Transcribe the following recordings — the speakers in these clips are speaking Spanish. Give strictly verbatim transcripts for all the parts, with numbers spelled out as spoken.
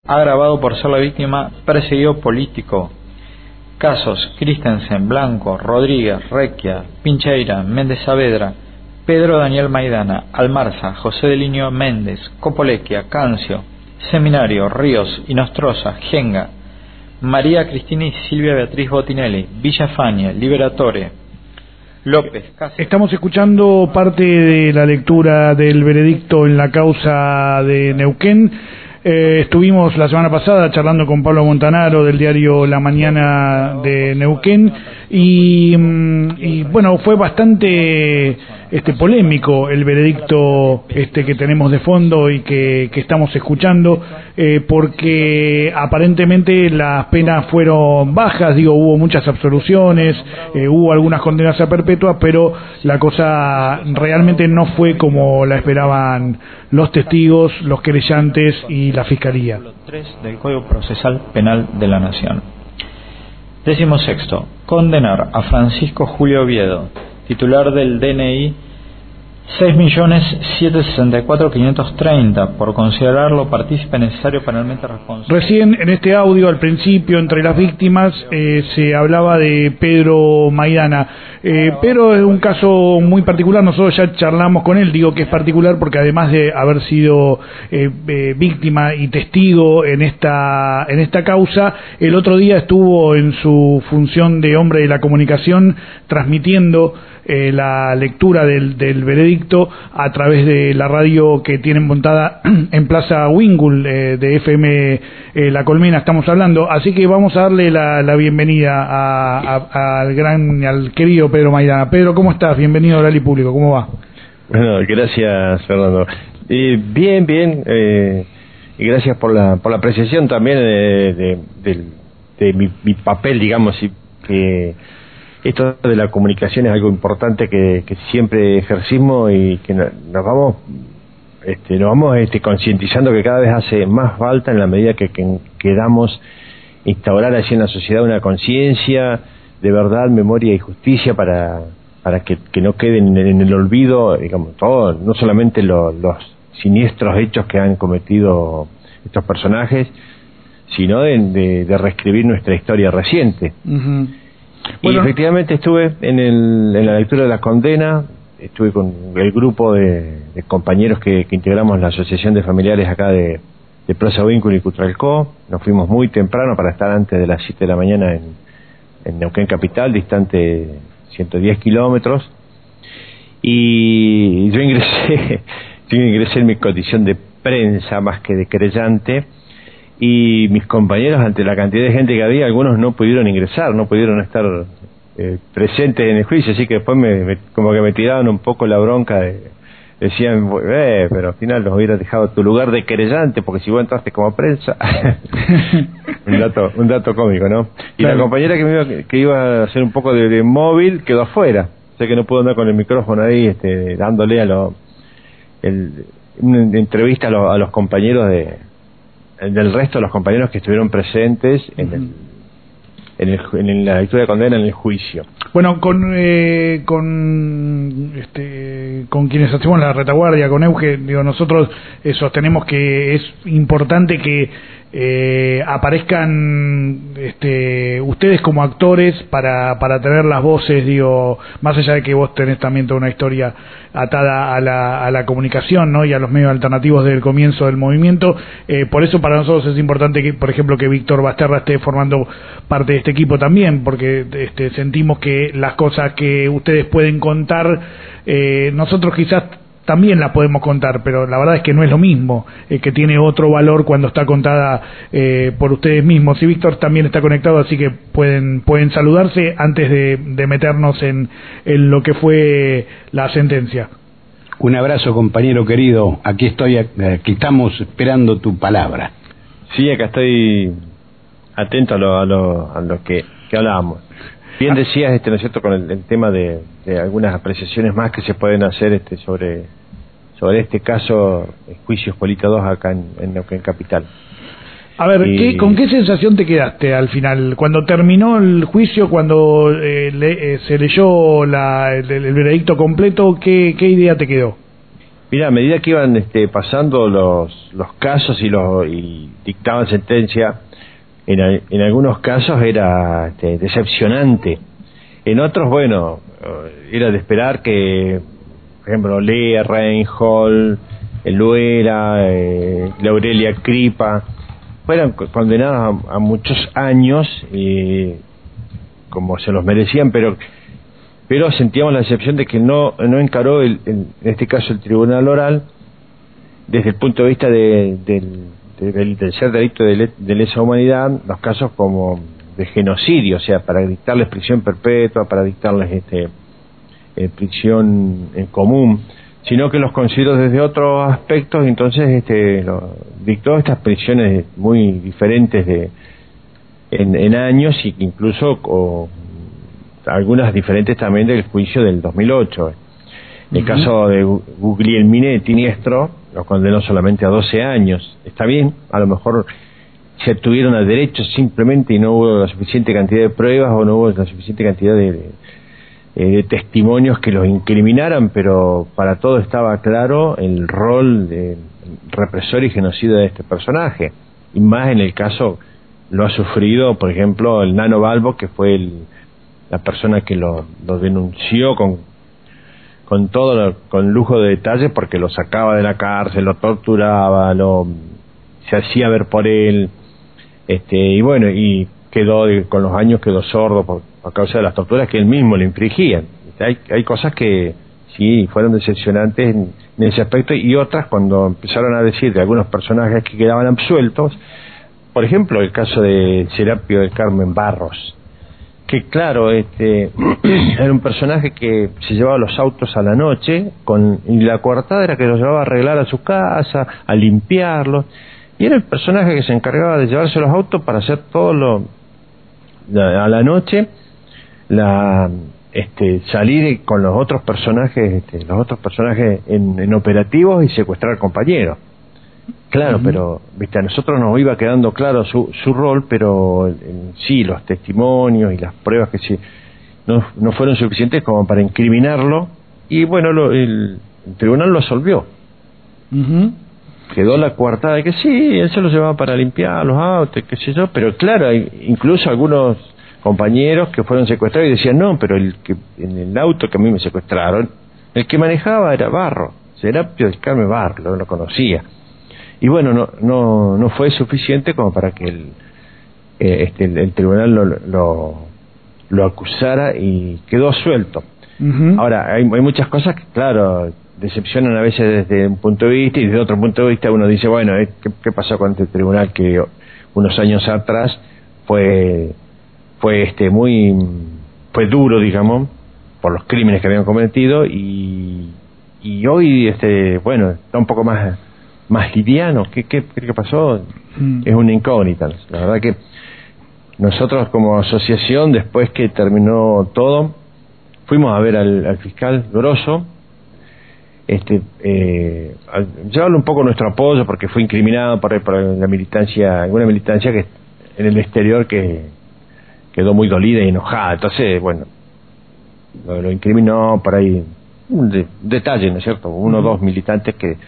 agravado por ser la víctima perseguido político. Casos: Christensen, Blanco, Rodríguez, Requia, Pincheira, Méndez Saavedra, Pedro Daniel Maidana, Almarza, José de Liño Méndez, Copolequia, Cancio, Seminario, Ríos, Inostroza, Genga, María Cristina y Silvia Beatriz Botinelli, Villafañe, Liberatore, López, Cáceres. Estamos escuchando parte de la lectura del veredicto en la causa de Neuquén. Eh, estuvimos la semana pasada charlando con Pablo Montanaro del diario La Mañana de Neuquén y, y bueno, fue bastante este polémico el veredicto este que tenemos de fondo y que, que estamos escuchando, eh, porque aparentemente las penas fueron bajas, digo, hubo muchas absoluciones, eh, hubo algunas condenas a perpetua, pero la cosa realmente no fue como la esperaban los testigos, los querellantes y la Fiscalía. tres del Código Procesal Penal de la Nación. Décimo sexto. Condenar a Francisco Julio Oviedo, titular del D N I seis millones setecientos sesenta y cuatro mil quinientos treinta, por considerarlo partícipe necesario penalmente responsable. Recién en este audio, al principio, entre las víctimas, eh, se hablaba de Pedro Maidana. Eh, Pedro es un caso muy particular, nosotros ya charlamos con él, digo que es particular porque además de haber sido eh, eh, víctima y testigo en esta, en esta causa, el otro día estuvo en su función de hombre de la comunicación transmitiendo Eh, la lectura del, del veredicto a través de la radio que tienen montada en Plaza Wingul, eh, de F M eh, La Colmena estamos hablando, así que vamos a darle la, la bienvenida a, a, al gran, al querido Pedro Maidana. Pedro, ¿cómo estás? Bienvenido a Oral y Público, ¿cómo va? Bueno, gracias, Fernando. Eh, bien, bien, eh, y gracias por la por la apreciación también de, de, de, de mi, mi papel, digamos, y que esto de la comunicación es algo importante que, que siempre ejercimos y que nos vamos este, nos vamos este, concientizando que cada vez hace más falta en la medida que, que queramos instaurar así en la sociedad una conciencia de verdad, memoria y justicia para para que, que no queden en, en el olvido, digamos, todo, no solamente lo, los siniestros hechos que han cometido estos personajes, sino de, de, de reescribir nuestra historia reciente. Uh-huh. Bueno, y efectivamente estuve en, el, en la lectura de la condena, estuve con el grupo de, de compañeros que, que integramos la Asociación de Familiares acá de, de Plaza Vínculo y Cutralcó. Nos fuimos muy temprano para estar antes de las siete de la mañana en, en Neuquén Capital, distante ciento diez kilómetros, y yo ingresé, yo ingresé en mi condición de prensa más que de querellante. Y mis compañeros, ante la cantidad de gente que había, algunos no pudieron ingresar, no pudieron estar eh, presentes en el juicio, así que después me, me, como que me tiraban un poco la bronca, de, decían, eh, pero al final los hubieras dejado tu lugar de querellante, porque si vos entraste como prensa. un dato un dato cómico, ¿no? Y claro, la compañera que, me iba, que iba a hacer un poco de, de móvil quedó afuera, o sea que no pudo andar con el micrófono ahí este, dándole a lo, el, una entrevista a, lo, a los compañeros de del resto de los compañeros que estuvieron presentes en, el, en, el, en la lectura de condena en el juicio. Bueno, con eh, con este con quienes hacemos la retaguardia, con Euge, digo, nosotros eh, sostenemos que es importante que eh, aparezcan este, ustedes como actores para para tener las voces, digo, más allá de que vos tenés también toda una historia atada a la, a la comunicación, ¿no? Y a los medios alternativos desde el comienzo del movimiento, eh, por eso para nosotros es importante que, por ejemplo, que Víctor Basterra esté formando parte de este equipo también, porque este, sentimos que las cosas que ustedes pueden contar, eh, nosotros quizás también la podemos contar, pero la verdad es que no es lo mismo, eh, que tiene otro valor cuando está contada eh, por ustedes mismos. Y Víctor también está conectado, así que pueden pueden saludarse antes de, de meternos en, en lo que fue la sentencia. Un abrazo, compañero querido, aquí estoy, aquí estamos esperando tu palabra. Sí, acá estoy atento a lo, a lo, a lo que, que hablábamos. Bien decías, este, ¿no es cierto?, con el, el tema de, de algunas apreciaciones más que se pueden hacer este, sobre sobre este caso, Juicios Polita dos acá en, en Neuquén Capital. A ver, y... ¿qué, ¿con qué sensación te quedaste al final? Cuando terminó el juicio, cuando eh, le, eh, se leyó la, el, el veredicto completo, ¿qué, ¿qué idea te quedó? Mira, a medida que iban este, pasando los, los casos y, los, y dictaban sentencia, en, en algunos casos era este, decepcionante. En otros, bueno, era de esperar que, por ejemplo, Lea, Reinhold, Luera, eh, Laurelia Cripa, fueran condenados a, a muchos años, eh, como se los merecían, pero pero sentíamos la decepción de que no no encaró, el, el, en este caso, el Tribunal Oral, desde el punto de vista de, del, del, del ser delito de, de lesa humanidad, los casos como de genocidio, o sea, para dictarles prisión perpetua, para dictarles este eh, prisión en común, sino que los consideró desde otros aspectos. Entonces este lo, dictó estas prisiones muy diferentes de en, en años, y incluso o, algunas diferentes también del juicio del dos mil ocho. En el uh-huh. caso de Guglielminetti Niestro los condenó solamente a doce años. Está bien, a lo mejor se obtuvieron a derechos simplemente y no hubo la suficiente cantidad de pruebas, o no hubo la suficiente cantidad de, de, de testimonios que los incriminaran, pero para todo estaba claro el rol de represor y genocida de este personaje, y más en el caso lo ha sufrido, por ejemplo, el Nano Balbo, que fue el, la persona que lo, lo denunció con con todo lo, con lujo de detalles, porque lo sacaba de la cárcel, lo torturaba, lo se hacía ver por él, este y bueno, y quedó con los años quedó sordo por, por causa de las torturas que él mismo le infligían. Hay, hay cosas que sí fueron decepcionantes en, en ese aspecto, y otras cuando empezaron a decir de algunos personajes que quedaban absueltos. Por ejemplo, el caso de Serapio del Carmen Barros, que claro, este era un personaje que se llevaba los autos a la noche, con y la coartada era que los llevaba a arreglar a su casa, a limpiarlos, y era el personaje que se encargaba de llevarse los autos para hacer todo lo la, a la noche, la este salir con los otros personajes, este, los otros personajes en, en operativos, y secuestrar compañeros. Claro, uh-huh. pero viste, a nosotros nos iba quedando claro su, su rol, pero en sí los testimonios y las pruebas que sí no, no fueron suficientes como para incriminarlo, y bueno, lo, el, el tribunal lo absolvió. Uh-huh. Quedó la coartada de que sí, él se lo llevaba para limpiar los autos, qué sé yo, pero claro, hay incluso algunos compañeros que fueron secuestrados y decían, no, pero el que en el auto que a mí me secuestraron, el que manejaba era Barro, Serapio del Carmen Barro, lo, lo conocía. Y bueno, no no no fue suficiente como para que el eh, este el, el tribunal lo, lo lo acusara, y quedó suelto. Uh-huh. Ahora, hay, hay muchas cosas que, claro, decepcionan a veces desde un punto de vista, y desde otro punto de vista uno dice, bueno, ¿qué, qué pasó con este tribunal que unos años atrás fue fue este muy fue duro, digamos, por los crímenes que habían cometido, y y hoy este bueno está un poco más más liviano? ¿Qué, qué, qué pasó? Mm. Es una incógnita. La verdad que nosotros como asociación, después que terminó todo, fuimos a ver al, al fiscal Grosso, este, eh, a llevarle un poco nuestro apoyo, porque fue incriminado por, por la militancia, alguna militancia que en el exterior que quedó muy dolida y enojada. Entonces, bueno, lo, lo incriminó por ahí, un de, detalle, ¿no es cierto? Uno o mm. dos militantes que...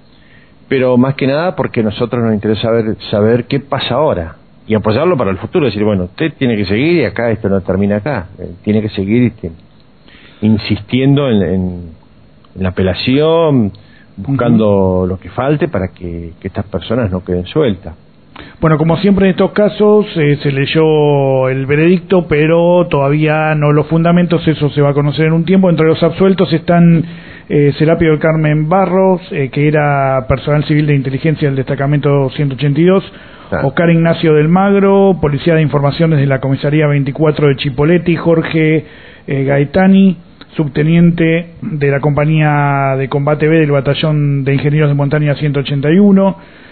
Pero más que nada porque a nosotros nos interesa saber, saber qué pasa ahora, y apoyarlo para el futuro, decir, bueno, usted tiene que seguir, y acá esto no termina acá, eh, tiene que seguir este, insistiendo en, en, en la apelación, buscando uh-huh. lo que falte para que, que estas personas no queden sueltas. Bueno, como siempre en estos casos, eh, se leyó el veredicto, pero todavía no los fundamentos, eso se va a conocer en un tiempo. Entre los absueltos están eh, Serapio del Carmen Barros, eh, que era personal civil de inteligencia del destacamento ciento ochenta y dos, claro. Oscar Ignacio del Magro, policía de informaciones de la comisaría veinticuatro de Chipoleti, Jorge eh, Gaetani, subteniente de la compañía de combate B del batallón de ingenieros de montaña ciento ochenta y uno,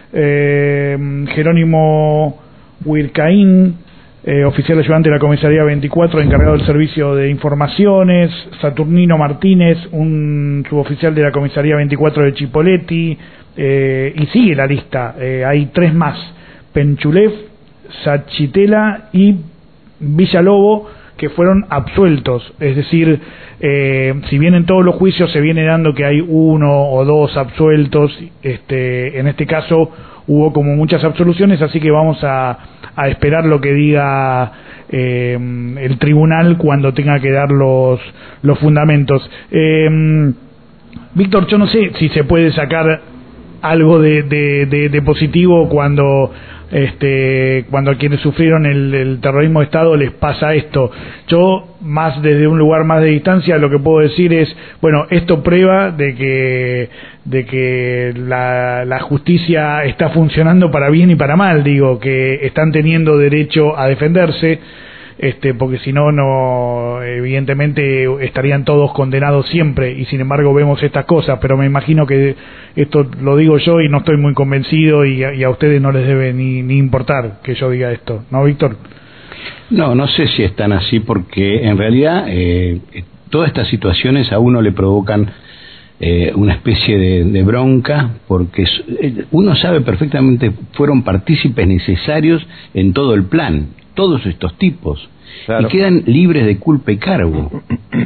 eh, Jerónimo Huircaín, eh, oficial ayudante de la comisaría veinticuatro, encargado del servicio de informaciones, Saturnino Martínez, un suboficial de la comisaría veinticuatro de Chipoleti, eh, y sigue la lista, eh, hay tres más, Penchulev, Sachitela y Villalobo, que fueron absueltos. Es decir, eh, si bien en todos los juicios se viene dando que hay uno o dos absueltos, este, en este caso hubo como muchas absoluciones, así que vamos a, a esperar lo que diga eh, el tribunal cuando tenga que dar los, los fundamentos. Eh, Víctor, yo no sé si se puede sacar algo de, de, de, de positivo cuando este cuando a quienes sufrieron el, el terrorismo de Estado les pasa esto. Yo, más desde un lugar más de distancia, lo que puedo decir es, bueno, esto prueba de que de que la, la justicia está funcionando para bien y para mal, digo, que están teniendo derecho a defenderse, este porque si no, no evidentemente estarían todos condenados siempre, y sin embargo vemos estas cosas. Pero me imagino que esto lo digo yo y no estoy muy convencido, y a, y a ustedes no les debe ni, ni importar que yo diga esto, ¿no, Víctor? No, no sé si están así, porque en realidad eh, todas estas situaciones a uno le provocan eh, una especie de, de bronca, porque uno sabe perfectamente, fueron partícipes necesarios en todo el plan, todos estos tipos, claro, y quedan libres de culpa y cargo.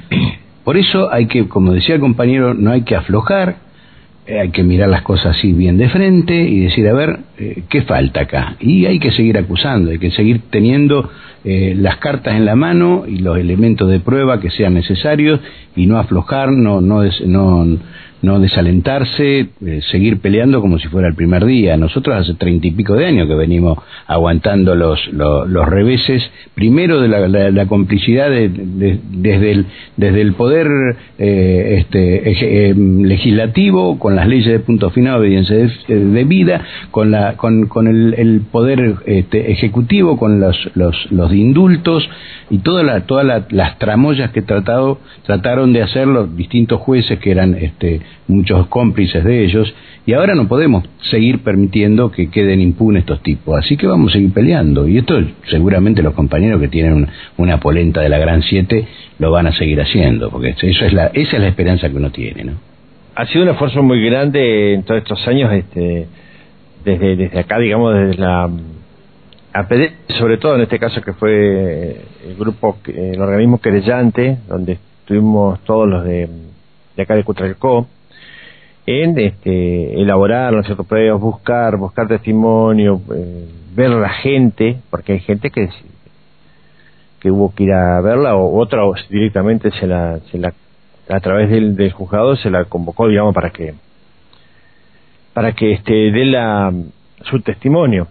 Por eso hay que, como decía el compañero, no hay que aflojar, eh, hay que mirar las cosas así bien de frente y decir, a ver, eh, ¿qué falta acá? Y hay que seguir acusando, hay que seguir teniendo eh, las cartas en la mano y los elementos de prueba que sean necesarios, y no aflojar, no no des, no, no desalentarse, eh, seguir peleando como si fuera el primer día. Nosotros hace treinta y pico de años que venimos aguantando los los, los reveses, primero de la, la, la complicidad de, de, desde el desde el poder eh, este eh, legislativo, con las leyes de punto final, obediencia de, de vida, con la con con el, el poder este, ejecutivo, con los los los indultos y todas la, todas la, las tramoyas que tratado trataron de hacer los distintos jueces, que eran este muchos cómplices de ellos, y ahora no podemos seguir permitiendo que queden impunes estos tipos, así que vamos a seguir peleando, y esto seguramente los compañeros que tienen una, una polenta de la Gran Siete lo van a seguir haciendo, porque eso es la, esa es la esperanza que uno tiene, ¿no? Ha sido un esfuerzo muy grande en todos estos años, este desde desde acá, digamos, desde la A P D, sobre todo en este caso que fue el grupo, el organismo querellante, donde estuvimos todos los de, de acá de Cutralcó, en este, elaborar, ¿no es cierto?, pruebas, buscar, buscar testimonio, eh, ver a la gente, porque hay gente que que hubo que ir a verla, o otra directamente se la, se la a través del, del juzgado se la convocó, digamos, para que para que este dé la su testimonio.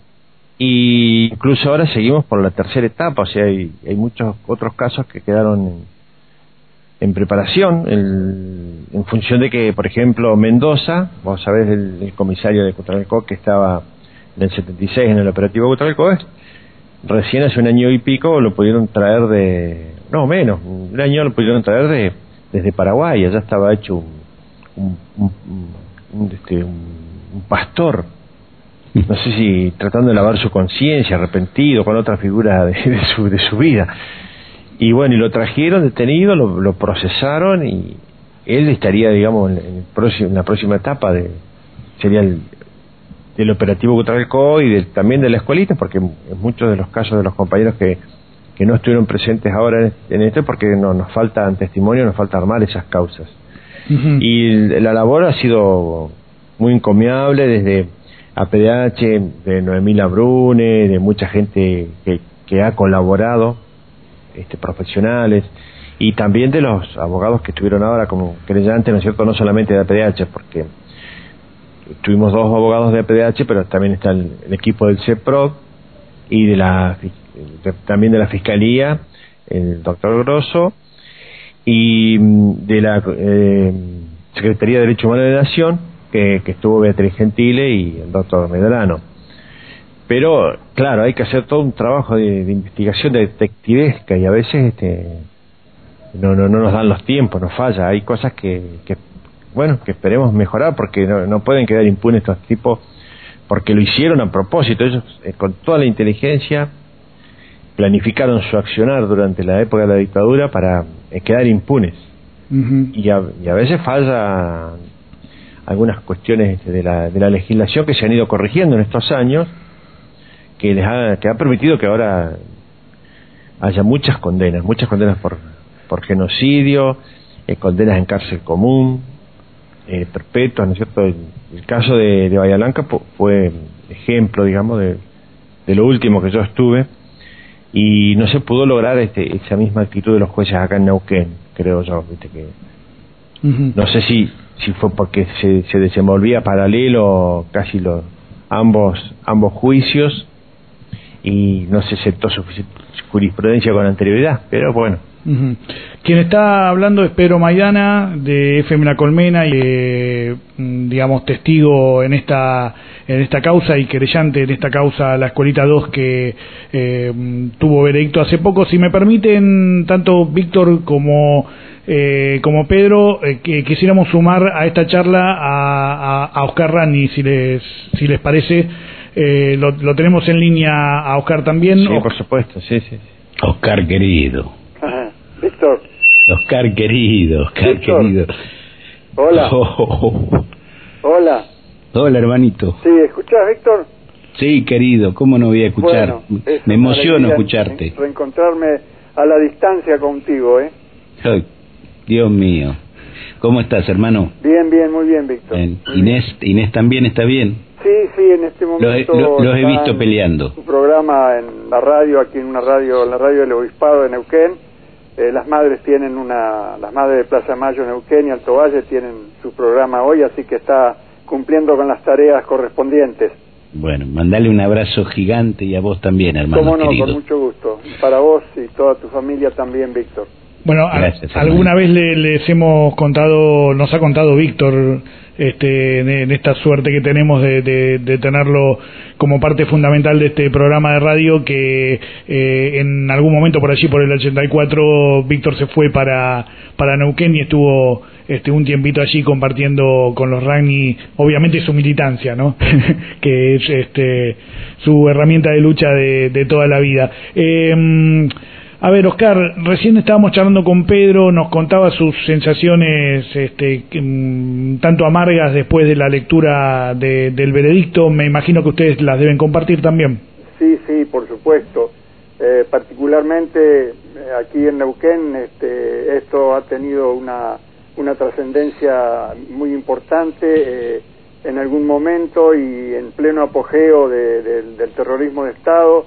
Y incluso ahora seguimos por la tercera etapa, o sea, hay, hay muchos otros casos que quedaron en, en preparación, el, en función de que, por ejemplo, Mendoza, vos sabés, el, el comisario de Cutralcó, que estaba en el setenta y seis en el operativo Cutralcó, recién hace un año y pico lo pudieron traer de, no menos, un año lo pudieron traer de desde Paraguay, allá estaba hecho un, un, un, un, este, un, un pastor, no sé si tratando de lavar su conciencia, arrepentido, con otra figura de, de, su, de su vida. Y bueno, y lo trajeron detenido, lo, lo procesaron, y él estaría, digamos, en, el próximo, en la próxima etapa, de sería el del operativo Cutralcó y del, también de la escuelita, porque en muchos de los casos de los compañeros que, que no estuvieron presentes ahora en, en esto, porque no, nos faltan testimonios, nos falta armar esas causas. Uh-huh. Y el, la labor ha sido muy encomiable, desde A P D H, de Noemí Labrune, de mucha gente que, que ha colaborado, este, profesionales, y también de los abogados que estuvieron ahora como querellantes, ¿no es cierto?, no solamente de A P D H, porque tuvimos dos abogados de A P D H, pero también está el, el equipo del CEPROD y de la de, también de la Fiscalía, el doctor Grosso, y de la eh, Secretaría de Derechos Humanos de la Nación, que, que estuvo Beatriz Gentile y el doctor Medrano. Pero claro, hay que hacer todo un trabajo de, de investigación, de detectivesca, y a veces este no no no nos dan los tiempos, nos falla, hay cosas que, que bueno, que esperemos mejorar, porque no, no pueden quedar impunes estos tipos, porque lo hicieron a propósito. Ellos, eh, con toda la inteligencia, planificaron su accionar durante la época de la dictadura para eh, quedar impunes. Uh-huh. y, a, y a veces falla algunas cuestiones de la, de la legislación que se han ido corrigiendo en estos años, que les ha, que ha permitido que ahora haya muchas condenas, muchas condenas por, por genocidio, eh, condenas en cárcel común, eh, perpetuas, ¿no es cierto? El, el caso de, de Bahía Blanca fue ejemplo, digamos, de, de lo último que yo estuve, y no se pudo lograr este, esa misma actitud de los jueces acá en Neuquén, creo yo, viste que uh-huh. No sé si si fue porque se, se desenvolvía paralelo casi los ambos ambos juicios y no se aceptó suficiente jurisprudencia con anterioridad, pero bueno. Uh-huh. Quien está hablando es Pedro Maidana de F M La Colmena y eh, digamos testigo en esta en esta causa y querellante en esta causa, la Escuelita dos, que eh, tuvo veredicto hace poco. Si me permiten, tanto Víctor como eh, como Pedro, eh, que quisiéramos sumar a esta charla a, a, a Oscar Rani, si les si les parece. Eh, lo, lo tenemos en línea a Oscar también. Sí, por supuesto, sí, sí. Oscar querido. Ajá. Víctor. Oscar querido, Oscar Víctor. querido. Hola. Oh, oh, oh. Hola. Hola, hermanito. Sí, ¿escuchás, Víctor? Sí, querido, ¿cómo no voy a escuchar? Bueno, me emociono escucharte. Reencontrarme a la distancia contigo, ¿eh? Ay, Dios mío. ¿Cómo estás, hermano? Bien, bien, muy bien, Víctor. Bien. Inés, Inés también está bien. Sí, sí, en este momento los, los, los he visto peleando. Un programa en la radio, aquí en una radio, en la radio del Obispado de Neuquén. Eh, las madres tienen una, las madres de Plaza Mayo, Neuquén y Alto Valle tienen su programa hoy, así que está cumpliendo con las tareas correspondientes. Bueno, mandale un abrazo gigante y a vos también, hermano. Cómo no, querido. con mucho gusto. Para vos y toda tu familia también, Víctor. Bueno, Gracias, a, alguna vez le, les hemos contado, nos ha contado Víctor, este, en, en esta suerte que tenemos de, de, de tenerlo como parte fundamental de este programa de radio, que eh, en algún momento por allí, por el ochenta y cuatro, Víctor se fue para, para Neuquén y estuvo este, un tiempito allí compartiendo con los Rani, obviamente su militancia, ¿no? que es este, su herramienta de lucha de, de toda la vida. Eh, A ver, Oscar, recién estábamos charlando con Pedro, nos contaba sus sensaciones este, tanto amargas después de la lectura de, del veredicto. Me imagino que ustedes las deben compartir también. Sí, sí, por supuesto. Eh, particularmente eh, aquí en Neuquén, este, esto ha tenido una, una trascendencia muy importante eh, en algún momento y en pleno apogeo de, de, del terrorismo de Estado.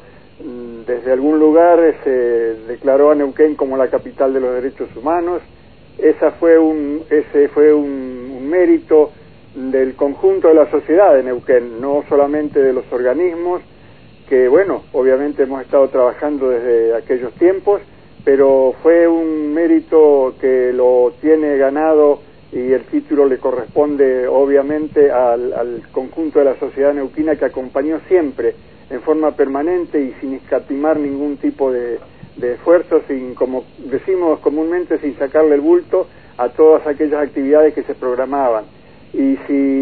Desde algún lugar se declaró a Neuquén como la capital de los derechos humanos. Esa fue un, ese fue un, un mérito del conjunto de la sociedad de Neuquén, no solamente de los organismos, que bueno, obviamente hemos estado trabajando desde aquellos tiempos, pero fue un mérito que lo tiene ganado y el título le corresponde obviamente al, al conjunto de la sociedad neuquina, que acompañó siempre en forma permanente y sin escatimar ningún tipo de, de esfuerzo, sin, como decimos comúnmente, sin sacarle el bulto a todas aquellas actividades que se programaban. Y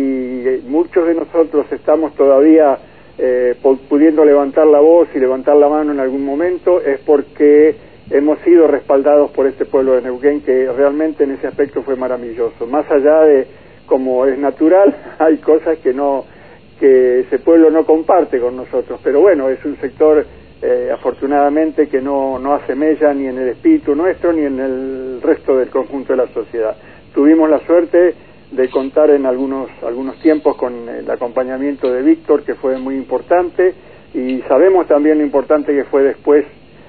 si muchos de nosotros estamos todavía eh, pudiendo levantar la voz y levantar la mano en algún momento, es porque hemos sido respaldados por este pueblo de Neuquén, que realmente en ese aspecto fue maravilloso. Más allá de, como es natural, hay cosas que no que ese pueblo no comparte con nosotros, pero bueno, es un sector eh, afortunadamente que no, no hace mella ni en el espíritu nuestro ni en el resto del conjunto de la sociedad. Tuvimos la suerte de contar en algunos, algunos tiempos con el acompañamiento de Víctor, que fue muy importante, y sabemos también lo importante que fue después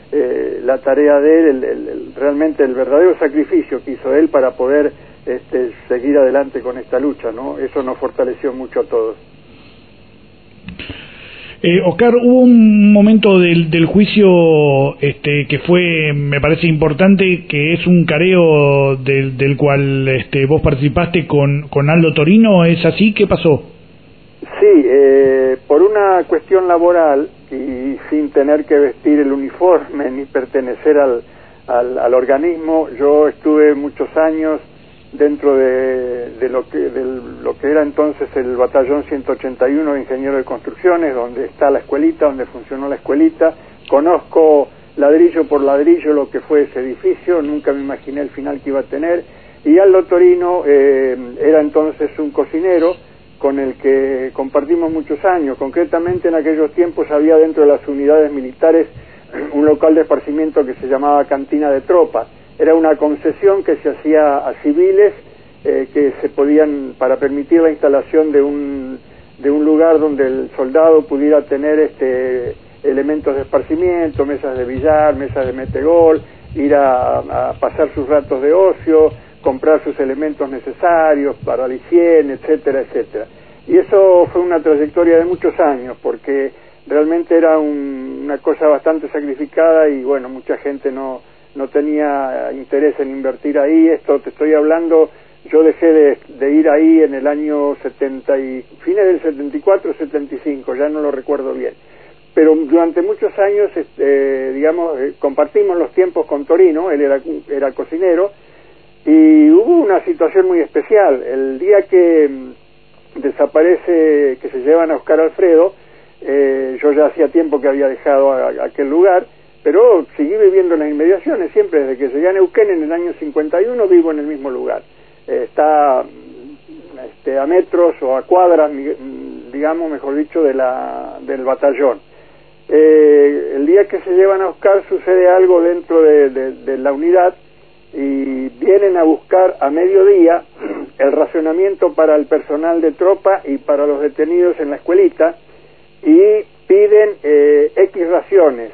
eh, la tarea de él, el, el, el, realmente el verdadero sacrificio que hizo él para poder este, seguir adelante con esta lucha, ¿no? Eso nos fortaleció mucho a todos. Eh, Oscar, hubo un momento del, del juicio este, que fue, me parece importante, que es un careo del, del cual este, vos participaste con, con Aldo Torino, ¿es así? ¿Qué pasó? Sí, eh, por una cuestión laboral y sin tener que vestir el uniforme ni pertenecer al, al, al organismo, yo estuve muchos años dentro de, de, lo que, de lo que era entonces el batallón ciento ochenta y uno de Ingenieros de Construcciones, donde está la escuelita, donde funcionó la escuelita. Conozco ladrillo por ladrillo lo que fue ese edificio, nunca me imaginé el final que iba a tener. Y Aldo Torino eh, era entonces un cocinero con el que compartimos muchos años. Concretamente en aquellos tiempos había dentro de las unidades militares un local de esparcimiento que se llamaba Cantina de Tropa. Era una concesión que se hacía a civiles eh, que se podían, para permitir la instalación de un, de un lugar donde el soldado pudiera tener este, elementos de esparcimiento, mesas de billar, mesas de metegol, ir a, a pasar sus ratos de ocio, comprar sus elementos necesarios para la higiene, etcétera, etcétera. Y eso fue una trayectoria de muchos años, porque realmente era un, una cosa bastante sacrificada y bueno, mucha gente no, no tenía interés en invertir ahí. Esto te estoy hablando, yo dejé de, de ir ahí en el año setenta y, fines del setenta y cuatro, setenta y cinco, ya no lo recuerdo bien. Pero durante muchos años, este, digamos, eh, compartimos los tiempos con Torino, él era, era cocinero, y hubo una situación muy especial. El día que mm, desaparece, que se llevan a Oscar Alfredo, eh, yo ya hacía tiempo que había dejado a, a aquel lugar, pero seguí viviendo en las inmediaciones, siempre desde que llegué a Neuquén en el año cincuenta y uno vivo en el mismo lugar. Eh, está este, a metros o a cuadras, digamos, mejor dicho, de la, del batallón. Eh, el día que se llevan a Oscar sucede algo dentro de, de, de la unidad y vienen a buscar a mediodía el racionamiento para el personal de tropa y para los detenidos en la escuelita y piden eh, X raciones.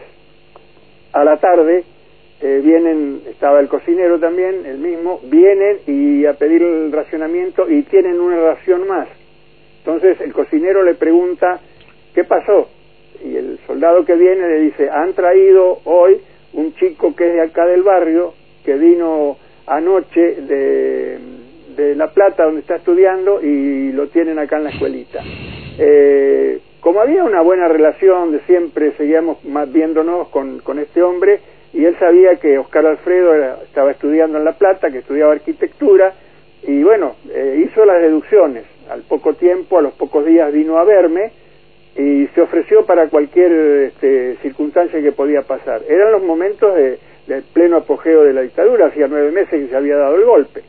A la tarde eh, vienen, estaba el cocinero también, el mismo, vienen y a pedir el racionamiento y tienen una ración más. Entonces el cocinero le pregunta, ¿qué pasó? Y el soldado que viene le dice, han traído hoy un chico que es de acá del barrio, que vino anoche de, de La Plata, donde está estudiando, y lo tienen acá en la escuelita. Eh, como había una buena relación, de siempre seguíamos más viéndonos con, con este hombre, y él sabía que Oscar Alfredo era, estaba estudiando en La Plata, que estudiaba arquitectura, y bueno, eh, hizo las deducciones. Al poco tiempo, a los pocos días vino a verme, y se ofreció para cualquier este, circunstancia que podía pasar. Eran los momentos de, de pleno apogeo de la dictadura, hacía nueve meses que se había dado el golpe.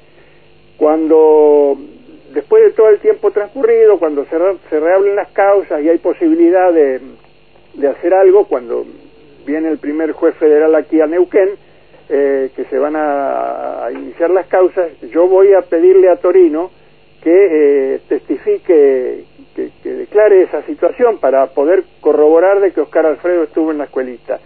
Cuando, después de todo el tiempo transcurrido, cuando se, re, se reabren las causas y hay posibilidad de, de hacer algo, cuando viene el primer juez federal aquí a Neuquén, eh, que se van a, a iniciar las causas, yo voy a pedirle a Torino que eh, testifique, que, que declare esa situación para poder corroborar de que Oscar Alfredo estuvo en la escuelita.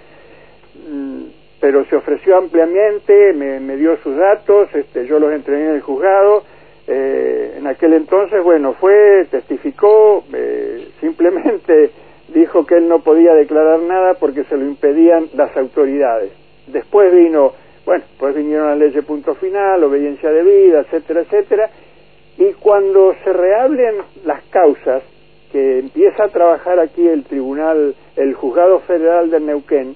Mm, pero se ofreció ampliamente, me, me dio sus datos, este, yo los entrené en el juzgado. Eh, en aquel entonces, bueno, fue, testificó, eh, simplemente dijo que él no podía declarar nada porque se lo impedían las autoridades. Después vino, bueno, pues vinieron las leyes punto final, obediencia debida, etcétera, etcétera. Y cuando se reabren las causas, que empieza a trabajar aquí el tribunal, el juzgado federal de Neuquén,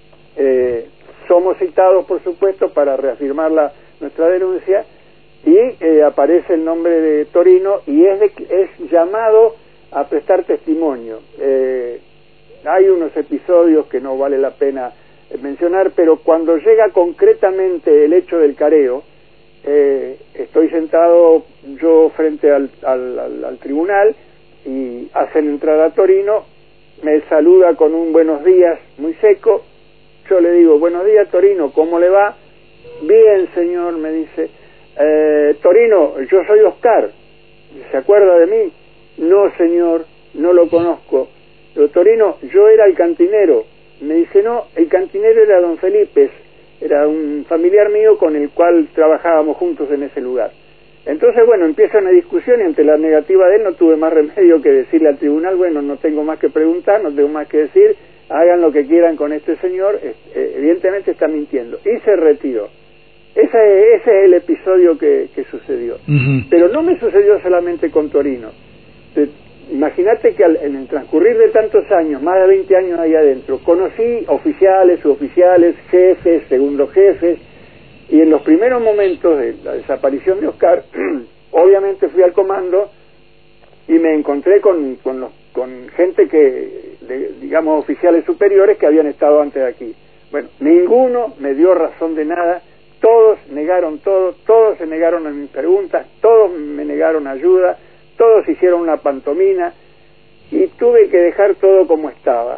eh, somos citados, por supuesto, para reafirmar la, nuestra denuncia, y eh, aparece el nombre de Torino y es, de, es llamado a prestar testimonio. Eh, hay unos episodios que no vale la pena mencionar, pero cuando llega concretamente el hecho del careo, Eh, estoy sentado yo frente al, al, al, al tribunal y hacen entrar a Torino, me saluda con un buenos días muy seco, yo le digo, buenos días Torino, ¿cómo le va? Bien señor, me dice, eh, Torino, yo soy Oscar, ¿se acuerda de mí? No señor, no lo conozco. Pero Torino, yo era el cantinero. Me dice, no, el cantinero era don Felipe, era un familiar mío con el cual trabajábamos juntos en ese lugar. Entonces, bueno, empieza una discusión y ante la negativa de él no tuve más remedio que decirle al tribunal, bueno, no tengo más que preguntar, no tengo más que decir, hagan lo que quieran con este señor, evidentemente está mintiendo. Y se retiró. Ese, ese es el episodio que, que sucedió. Uh-huh. Pero no me sucedió solamente con Torino. Imagínate que al, en el transcurrir de tantos años, más de veinte años ahí adentro, conocí oficiales, suboficiales, jefes, segundos jefes, y en los primeros momentos de la desaparición de Oscar, obviamente fui al comando y me encontré con, con, los, con gente que, de, digamos, oficiales superiores que habían estado antes de aquí. Bueno, ninguno me dio razón de nada, todos negaron todo, todos se negaron a mis preguntas, todos me negaron ayuda, todos hicieron una pantomima y tuve que dejar todo como estaba.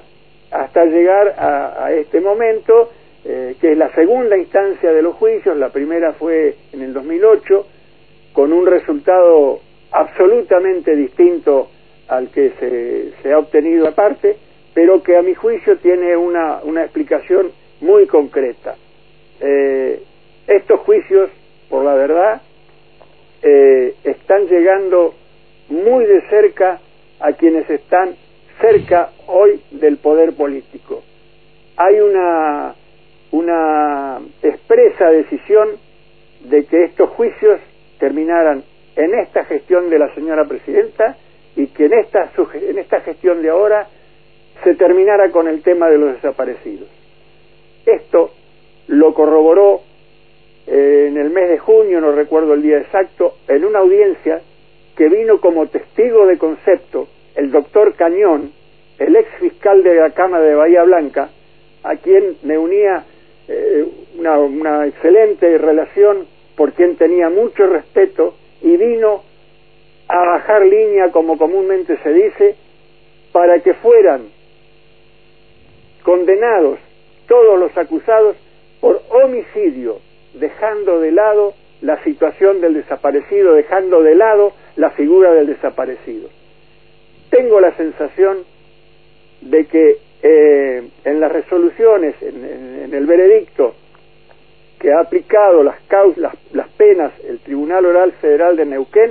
hasta llegar a, a este momento, eh, que es la segunda instancia de los juicios. La primera fue en el dos mil ocho, con un resultado absolutamente distinto al que se, se ha obtenido aparte, pero que a mi juicio tiene una, una explicación muy concreta. Eh, estos juicios, por la verdad, eh, están llegando muy de cerca a quienes están cerca hoy del poder político. Hay una, una expresa decisión de que estos juicios terminaran en esta gestión de la señora presidenta y que en esta, en esta gestión de ahora se terminara con el tema de los desaparecidos. Esto lo corroboró eh, en el mes de junio, no recuerdo el día exacto, en una audiencia que vino como testigo de concepto el doctor Cañón, el ex fiscal de la Cámara de Bahía Blanca, a quien me unía eh, una, una excelente relación, por quien tenía mucho respeto, y vino a bajar línea, como comúnmente se dice, para que fueran condenados todos los acusados por homicidio, dejando de lado la situación del desaparecido, dejando de lado la figura del desaparecido. Tengo la sensación de que eh, en las resoluciones, en, en, en el veredicto que ha aplicado las, causas, las, las penas el Tribunal Oral Federal de Neuquén,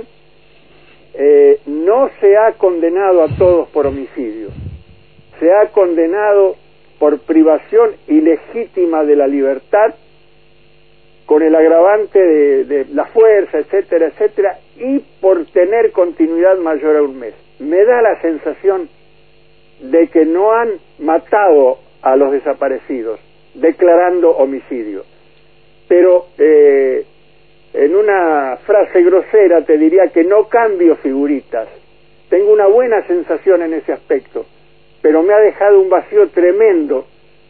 eh, no se ha condenado a todos por homicidio, se ha condenado por privación ilegítima de la libertad, con el agravante de, de la fuerza, etcétera, etcétera, y por tener continuidad mayor a un mes. Me da la sensación de que no han matado a los desaparecidos, declarando homicidio. Pero eh, en una frase grosera te diría que no cambio figuritas. Tengo una buena sensación en ese aspecto, pero me ha dejado un vacío tremendo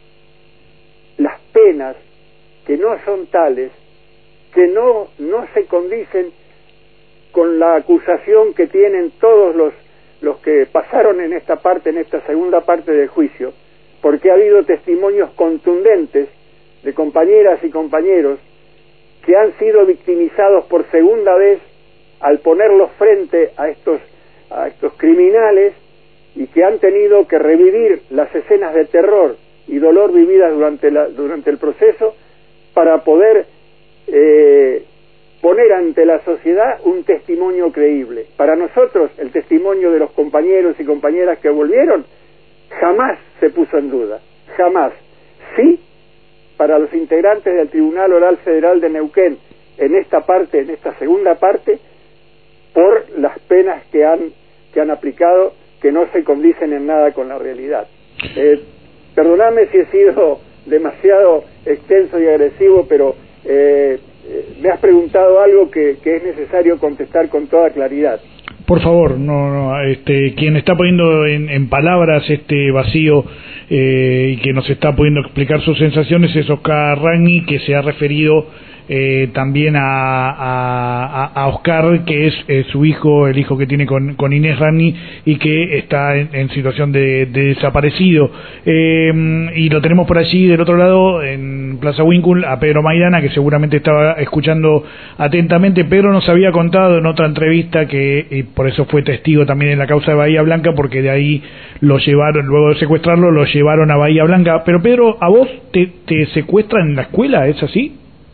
las penas, que no son tales, que no, no se condicen con la acusación que tienen todos los, los que pasaron en esta parte, en esta segunda parte del juicio, porque ha habido testimonios contundentes de compañeras y compañeros que han sido victimizados por segunda vez al ponerlos frente a estos, a estos criminales, y que han tenido que revivir las escenas de terror y dolor vividas durante, la, durante el proceso, para poder eh, poner ante la sociedad un testimonio creíble. Para nosotros, el testimonio de los compañeros y compañeras que volvieron jamás se puso en duda, jamás. Sí, para los integrantes del Tribunal Oral Federal de Neuquén, en esta parte, en esta segunda parte, por las penas que han, que han aplicado, que no se condicen en nada con la realidad. Eh, perdóname si he sido demasiado extenso y agresivo, pero eh, me has preguntado algo que, que es necesario contestar con toda claridad. Por favor, no, no, este, quien está poniendo en, en palabras este vacío eh, y que nos está pudiendo explicar sus sensaciones es Oscar Ragni, que se ha referido eh, también a, a, a Oscar, que es eh, su hijo, el hijo que tiene con, con Inés Ragni, y que está en, en situación de, de desaparecido. Eh, y lo tenemos por allí del otro lado, en Plaza Winkle, a Pedro Maidana, que seguramente estaba escuchando atentamente. Pedro nos había contado en otra entrevista que, y por eso fue testigo también en la causa de Bahía Blanca, porque de ahí lo llevaron, luego de secuestrarlo, lo llevaron a Bahía Blanca. Pero Pedro, ¿a vos te, te secuestran en la escuela? ¿Es así?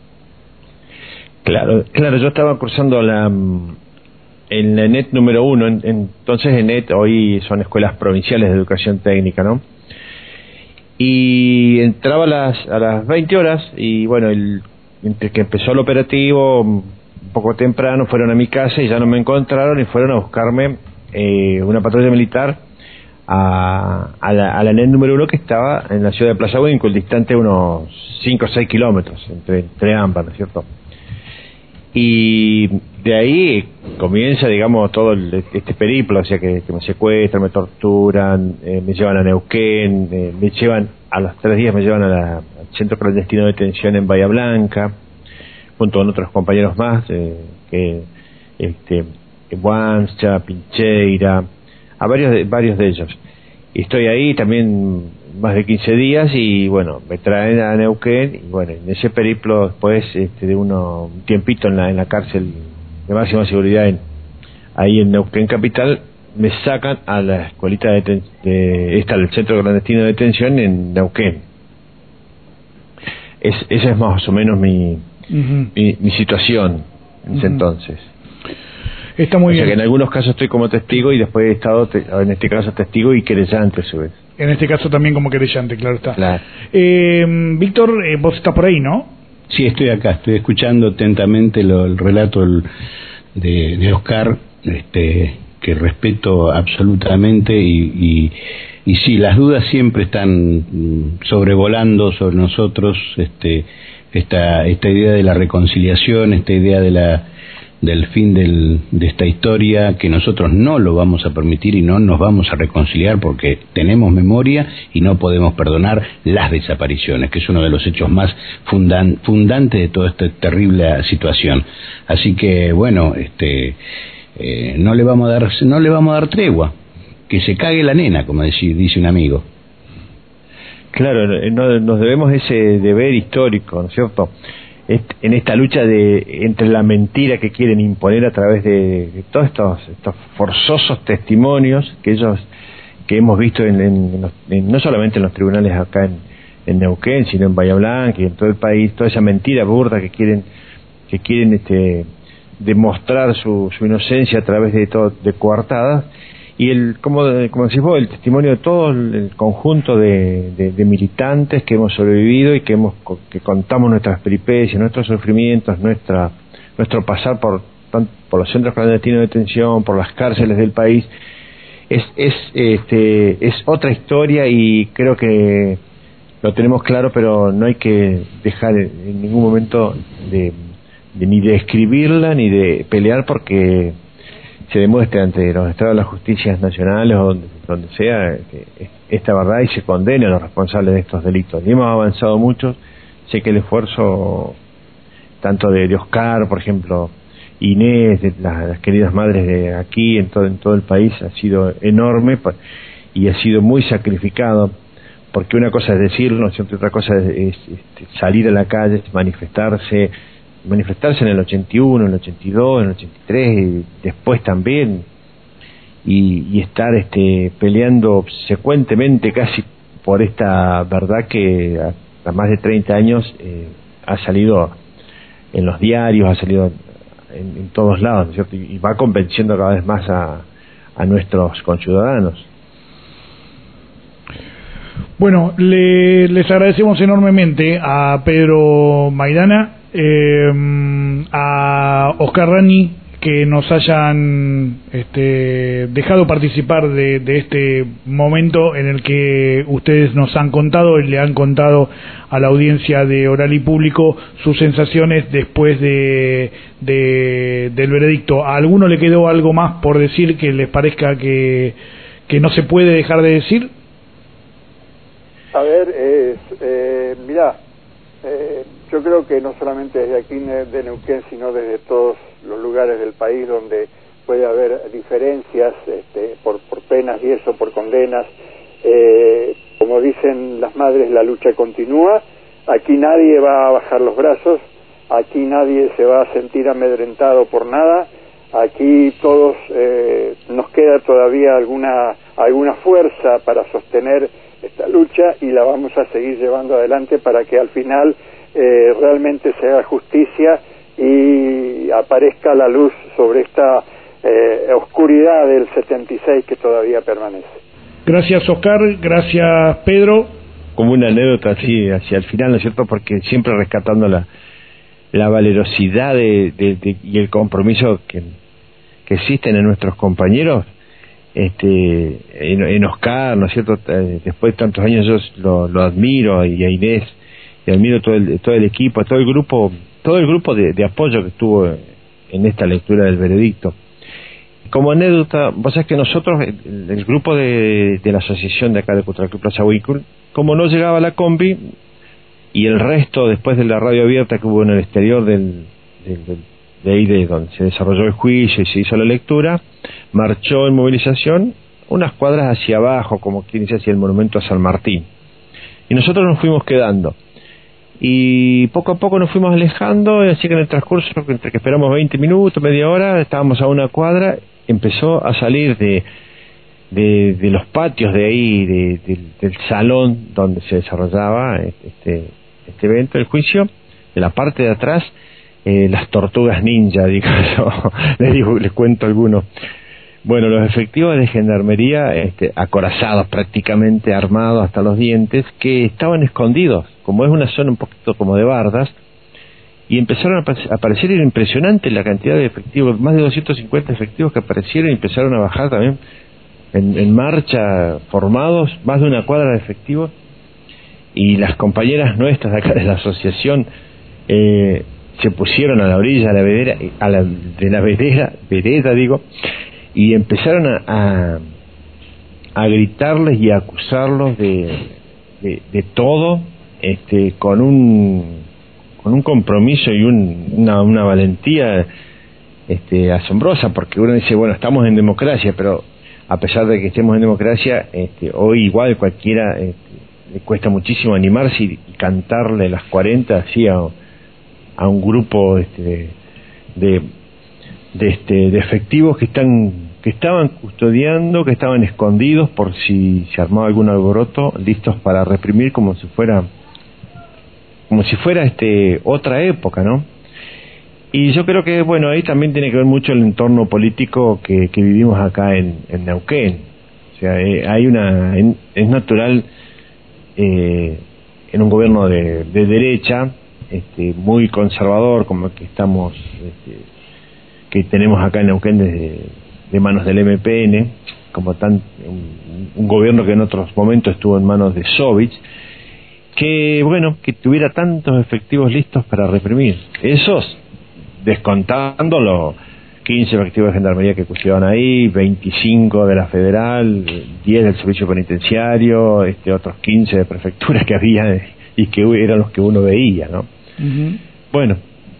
Claro, claro, yo estaba cursando la en la ENET número uno, en, entonces ENET hoy son escuelas provinciales de educación técnica, ¿no? Y entraba a las, a las veinte horas y bueno, el, entre que empezó el operativo, un poco temprano, fueron a mi casa y ya no me encontraron y fueron a buscarme eh, una patrulla militar a, a, la, a la ENET número uno, que estaba en la ciudad de Plaza Winkle, distante unos cinco o seis kilómetros entre, entre ambas, ¿no es cierto? Y de ahí comienza, digamos, todo el, este periplo, o sea, que, que me secuestran, me torturan, eh, me llevan a Neuquén, eh, me llevan, a los tres días me llevan a la, al centro clandestino de detención en Bahía Blanca, junto con otros compañeros más, eh, que este, Guancha, Pincheira, a varios de, varios de ellos. Y estoy ahí, también más de quince días y bueno, me traen a Neuquén y bueno, en ese periplo después este, de uno, un tiempito en la, en la cárcel de máxima seguridad en, ahí en Neuquén capital, me sacan a la escuelita de, ten, de esta, el centro clandestino de detención en Neuquén. Es, esa es más o menos mi, uh-huh. mi, mi situación en ese uh-huh. entonces. Está muy o sea bien. que en algunos casos estoy como testigo y después he estado, te, en este caso, testigo y querellante a su vez. En este caso también como querellante, claro está. Claro. Eh, Víctor, eh, vos estás por ahí, ¿no? Sí, estoy acá, estoy escuchando atentamente lo, el relato el, de, de Oscar, este, que respeto absolutamente y, y, y sí, las dudas siempre están sobrevolando sobre nosotros, este, esta, esta idea de la reconciliación, esta idea de la del fin del, de esta historia, que nosotros no lo vamos a permitir y no nos vamos a reconciliar porque tenemos memoria y no podemos perdonar las desapariciones, que es uno de los hechos más fundan, fundantes de toda esta terrible situación. Así que bueno, este eh, no le vamos a dar no le vamos a dar tregua, que se cague la nena, como dice, dice un amigo. Claro, no, nos debemos ese deber histórico, ¿no es cierto? En esta lucha de entre la mentira que quieren imponer a través de, de todos estos, estos forzosos testimonios que ellos que hemos visto en, en, los, en no solamente en los tribunales acá en, en Neuquén, sino en Bahía Blanca y en todo el país, toda esa mentira burda que quieren que quieren este demostrar su, su inocencia a través de todo, de coartadas. Y el, como, como decís vos, el testimonio de todo el, el conjunto de, de, de militantes que hemos sobrevivido y que hemos que contamos nuestras peripecias, nuestros sufrimientos, nuestra nuestro pasar por por los centros clandestinos de detención, por las cárceles del país, es es este es otra historia y creo que lo tenemos claro, pero no hay que dejar en ningún momento de, de ni de escribirla ni de pelear porque se demuestre ante los estados de las justicias nacionales o donde, donde sea que esta verdad y se condene a los responsables de estos delitos. Y hemos avanzado mucho. Sé que el esfuerzo tanto de, de Oscar, por ejemplo, Inés, de las, las queridas madres de aquí en todo en todo el país ha sido enorme y ha sido muy sacrificado, porque una cosa es decirlo, ¿no es cierto? Otra cosa es, es, es salir a la calle, manifestarse manifestarse en el ochenta y uno, en el ochenta y dos, en el ochenta y tres, y después también, y, y estar este peleando obsecuentemente casi por esta verdad que a, a más de treinta años eh, ha salido en los diarios, ha salido en, en todos lados, ¿no es cierto? Y va convenciendo cada vez más a, a nuestros conciudadanos. Bueno, le, les agradecemos enormemente a Pedro Maidana, Eh, a Oscar Rani, que nos hayan este, dejado participar de, de este momento en el que ustedes nos han contado y le han contado a la audiencia de Oral y Público sus sensaciones después de, de del veredicto. ¿A alguno le quedó algo más por decir que les parezca que, que no se puede dejar de decir? A ver, eh, eh, mirá, eh, yo creo que no solamente desde aquí de Neuquén, sino desde todos los lugares del país donde puede haber diferencias este, por, por penas y eso, por condenas. Eh, como dicen las madres, la lucha continúa. Aquí nadie va a bajar los brazos, aquí nadie se va a sentir amedrentado por nada. Aquí todos eh, nos queda todavía alguna alguna fuerza para sostener esta lucha y la vamos a seguir llevando adelante para que al final Eh, realmente se haga justicia y aparezca la luz sobre esta eh, oscuridad del setenta y seis que todavía permanece. Gracias, Oscar, gracias, Pedro. Como una anécdota así hacia el final, ¿no es cierto? Porque siempre rescatando la la valerosidad de, de, de, y el compromiso que, que existen en nuestros compañeros, este en, en Oscar, ¿no es cierto? Eh, después de tantos años yo lo, lo admiro, y a Inés, y admiro todo el todo el equipo, todo el grupo, todo el grupo de, de apoyo que estuvo en esta lectura del veredicto. Como anécdota, vos sabés que nosotros, el, el grupo de, de la asociación de acá de Cutralcó Plaza Huíncul, como no llegaba la combi, y el resto, después de la radio abierta que hubo en el exterior del, del, del de ahí de donde se desarrolló el juicio y se hizo la lectura, marchó en movilización unas cuadras hacia abajo, como quien dice, hacia el monumento a San Martín. y nosotros nos fuimos quedando. Y poco a poco nos fuimos alejando, así que en el transcurso, entre que esperamos veinte minutos, media hora, estábamos a una cuadra, empezó a salir de, de, de los patios de ahí, de, de, del salón donde se desarrollaba este, este evento, el juicio, de la parte de atrás, eh, las tortugas ninja, digo yo, les, digo, les cuento algunos. Bueno, los efectivos de gendarmería, este, acorazados prácticamente, armados hasta los dientes, que estaban escondidos, como es una zona un poquito como de bardas, y empezaron a aparecer, era impresionante la cantidad de efectivos, más de doscientos cincuenta efectivos que aparecieron y empezaron a bajar también en, en marcha, formados, más de una cuadra de efectivos, y las compañeras nuestras de acá de la asociación eh, se pusieron a la orilla de la vereda, a la, de la vereda, vereda digo, y empezaron a, a, a gritarles y a acusarlos de, de, de todo, este, con un con un compromiso y un, una, una valentía este, asombrosa, porque uno dice, bueno, estamos en democracia, pero a pesar de que estemos en democracia, este, hoy igual cualquiera este, le cuesta muchísimo animarse y, y cantarle las cuarenta así a, a un grupo este, de, de de este de efectivos que están que estaban custodiando, que estaban escondidos por si se armaba algún alboroto, listos para reprimir como si fuera como si fuera este otra época, ¿no? Y yo creo que bueno, ahí también tiene que ver mucho el entorno político que, que vivimos acá en, en Neuquén. O sea, eh, hay una en, es natural eh, en un gobierno de, de derecha, este, muy conservador como el que estamos este, que tenemos acá en Neuquén desde de manos del M P N, como tan un, un gobierno que en otros momentos estuvo en manos de Sovich, que bueno, que tuviera tantos efectivos listos para reprimir. Esos, descontando los quince efectivos de gendarmería que custodiaban ahí, veinticinco de la federal, diez del servicio penitenciario, este otros quince de prefectura que había y que eran los que uno veía, ¿no? Uh-huh. Bueno,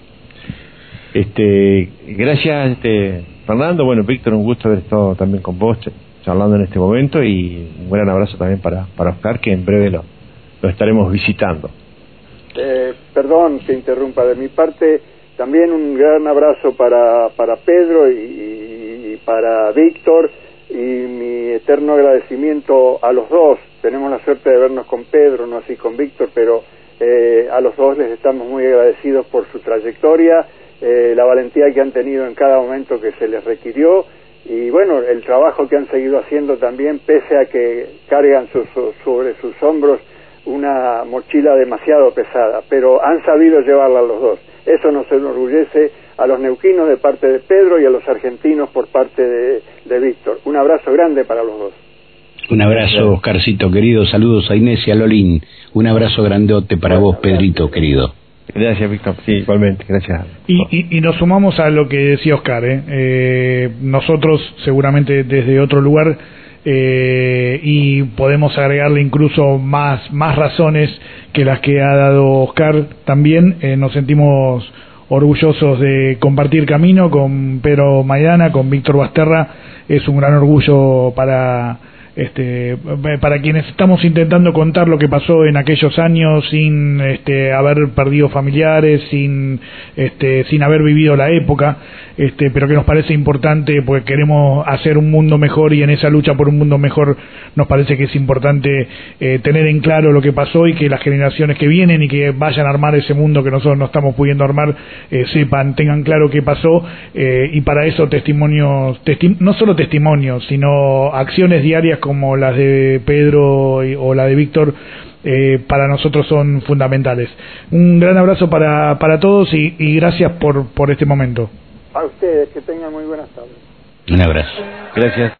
este, gracias, este, Fernando. Bueno, Víctor, un gusto haber estado también con vos charlando en este momento, y un gran abrazo también para, para Oscar, que en breve lo, lo estaremos visitando. Eh, perdón que interrumpa, de mi parte también un gran abrazo para, para Pedro y, y para Víctor, y mi eterno agradecimiento a los dos. Tenemos la suerte de vernos con Pedro, no así con Víctor, pero eh, a los dos les estamos muy agradecidos por su trayectoria, eh, la valentía que han tenido en cada momento que se les requirió, y bueno, el trabajo que han seguido haciendo también, pese a que cargan su, su, sobre sus hombros una mochila demasiado pesada, pero han sabido llevarla los dos. Eso nos enorgullece a los neuquinos de parte de Pedro y a los argentinos por parte de, de Víctor. Un abrazo grande para los dos. Un abrazo, Oscarcito querido. Saludos a Inés y a Lolín. Un abrazo grandote para bueno, vos, Pedrito querido. Gracias, Víctor. Sí, igualmente, gracias. Y, y, y nos sumamos a lo que decía Oscar, ¿eh? Eh, nosotros seguramente desde otro lugar, eh, y podemos agregarle incluso más, más razones que las que ha dado Oscar también, eh, nos sentimos orgullosos de compartir camino con Pedro Maidana, con Víctor Basterra. Es un gran orgullo para... Este, para quienes estamos intentando contar lo que pasó en aquellos años sin este, haber perdido familiares, sin este, sin haber vivido la época, este, pero que nos parece importante porque queremos hacer un mundo mejor, y en esa lucha por un mundo mejor nos parece que es importante eh, tener en claro lo que pasó, y que las generaciones que vienen y que vayan a armar ese mundo que nosotros no estamos pudiendo armar eh, sepan, tengan claro qué pasó, eh, y para eso testimonios, testi- no solo testimonios, sino acciones diarias como las de Pedro y, o la de Víctor, eh, para nosotros son fundamentales. Un gran abrazo para, para todos, y, y gracias por, por este momento. A ustedes, que tengan muy buenas tardes. Un abrazo. Gracias.